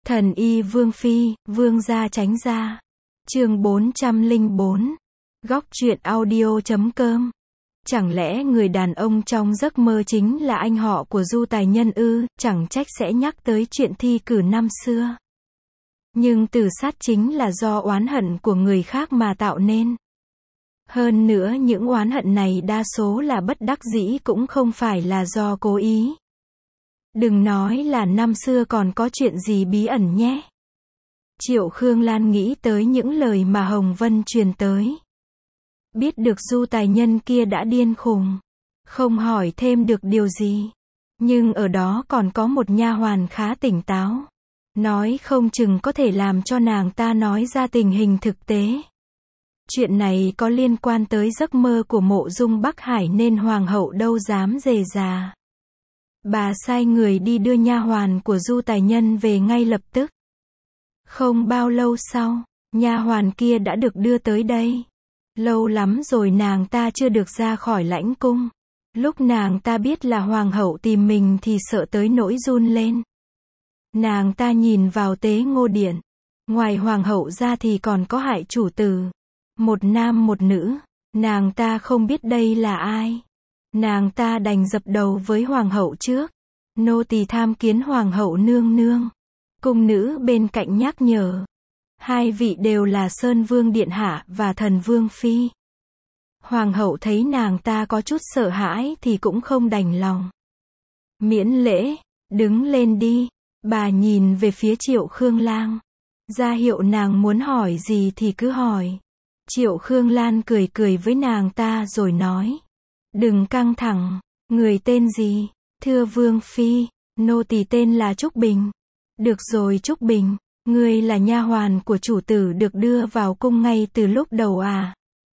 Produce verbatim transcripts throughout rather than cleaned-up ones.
Thần y Vương Phi, Vương gia tránh gia. Chương bốn trăm lẻ bốn. Góc truyện audio chấm com. Chẳng lẽ người đàn ông trong giấc mơ chính là anh họ của Du Tài Nhân ư? Chẳng trách sẽ nhắc tới chuyện thi cử năm xưa. Nhưng tử sát chính là do oán hận của người khác mà tạo nên. Hơn nữa những oán hận này đa số là bất đắc dĩ, cũng không phải là do cố ý. Đừng nói là năm xưa còn có chuyện gì bí ẩn nhé. Triệu Khương Lan nghĩ tới những lời mà Hồng Vân truyền tới. Biết được Du Tài Nhân kia đã điên khùng, không hỏi thêm được điều gì. Nhưng ở đó còn có một nha hoàn khá tỉnh táo. Nói không chừng có thể làm cho nàng ta nói ra tình hình thực tế. Chuyện này có liên quan tới giấc mơ của Mộ Dung Bắc Hải nên hoàng hậu đâu dám dè dà. Bà sai người đi đưa nha hoàn của Du Tài Nhân về ngay lập tức. Không bao lâu sau, nha hoàn kia đã được đưa tới đây. Lâu lắm rồi nàng ta chưa được ra khỏi lãnh cung. Lúc nàng ta biết là hoàng hậu tìm mình thì sợ tới nỗi run lên. Nàng ta nhìn vào Tế Ngô Điện. Ngoài hoàng hậu ra thì còn có hại chủ tử. Một nam một nữ. Nàng ta không biết đây là ai. Nàng ta đành dập đầu với hoàng hậu trước. Nô tỳ tham kiến hoàng hậu nương nương. Cung nữ bên cạnh nhắc nhở. Hai vị đều là Sơn Vương Điện Hạ và Thần Vương Phi. Hoàng hậu thấy nàng ta có chút sợ hãi thì cũng không đành lòng. Miễn lễ, đứng lên đi. Bà nhìn về phía Triệu Khương Lan. Ra hiệu nàng muốn hỏi gì thì cứ hỏi. Triệu Khương Lan cười cười với nàng ta rồi nói. Đừng căng thẳng, người tên gì? Thưa Vương Phi, nô tỳ tên là Trúc Bình. Được rồi Trúc Bình, ngươi là nha hoàn của chủ tử được đưa vào cung ngay từ lúc đầu à?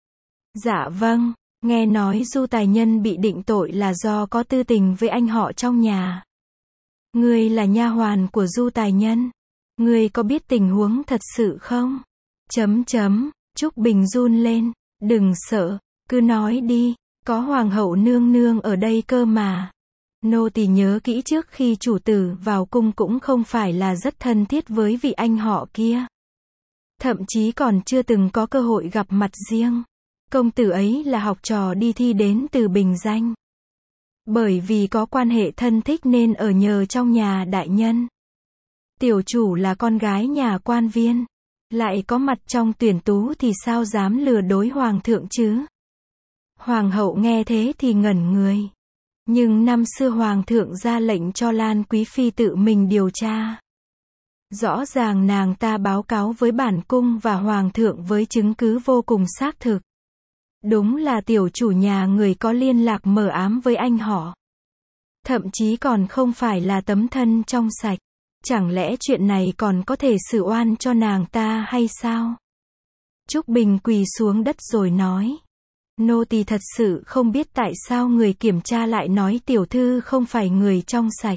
Dạ vâng, nghe nói Du Tài Nhân bị định tội là do có tư tình với anh họ trong nhà. Ngươi là nha hoàn của Du Tài Nhân. Ngươi có biết tình huống thật sự không? Chấm chấm, Trúc Bình run lên. Đừng sợ, cứ nói đi, có hoàng hậu nương nương ở đây cơ mà. Nô tỳ nhớ kỹ trước khi chủ tử vào cung cũng không phải là rất thân thiết với vị anh họ kia. Thậm chí còn chưa từng có cơ hội gặp mặt riêng. Công tử ấy là học trò đi thi đến từ Bình Danh. Bởi vì có quan hệ thân thích nên ở nhờ trong nhà đại nhân. Tiểu chủ là con gái nhà quan viên. Lại có mặt trong tuyển tú thì sao dám lừa dối hoàng thượng chứ? Hoàng hậu nghe thế thì ngẩn người. Nhưng năm xưa hoàng thượng ra lệnh cho Lan Quý Phi tự mình điều tra. Rõ ràng nàng ta báo cáo với bản cung và hoàng thượng với chứng cứ vô cùng xác thực. Đúng là tiểu chủ nhà người có liên lạc mờ ám với anh họ. Thậm chí còn không phải là tấm thân trong sạch. Chẳng lẽ chuyện này còn có thể xử oan cho nàng ta hay sao? Trúc Bình quỳ xuống đất rồi nói. Nô tỳ thật sự không biết tại sao người kiểm tra lại nói tiểu thư không phải người trong sạch.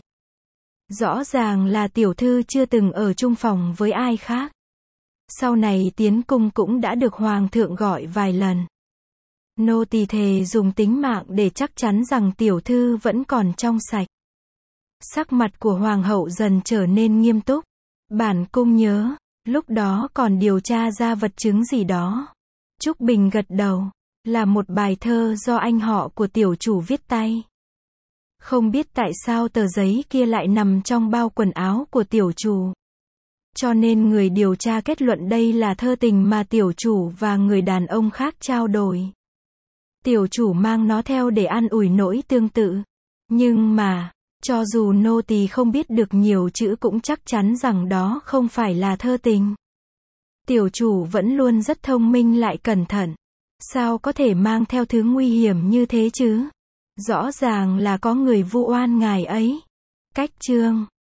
Rõ ràng là tiểu thư chưa từng ở chung phòng với ai khác. Sau này tiến cung cũng đã được hoàng thượng gọi vài lần. Nô tỳ thề dùng tính mạng để chắc chắn rằng tiểu thư vẫn còn trong sạch. Sắc mặt của hoàng hậu dần trở nên nghiêm túc. Bản cung nhớ, lúc đó còn điều tra ra vật chứng gì đó. Trúc Bình gật đầu. Là một bài thơ do anh họ của tiểu chủ viết tay. Không biết tại sao tờ giấy kia lại nằm trong bao quần áo của tiểu chủ. Cho nên người điều tra kết luận đây là thơ tình mà tiểu chủ và người đàn ông khác trao đổi. Tiểu chủ mang nó theo để an ủi nỗi tương tự. Nhưng mà, cho dù nô tỳ không biết được nhiều chữ cũng chắc chắn rằng đó không phải là thơ tình. Tiểu chủ vẫn luôn rất thông minh lại cẩn thận. Sao có thể mang theo thứ nguy hiểm như thế chứ? Rõ ràng là có người vu oan ngài ấy. Cách chương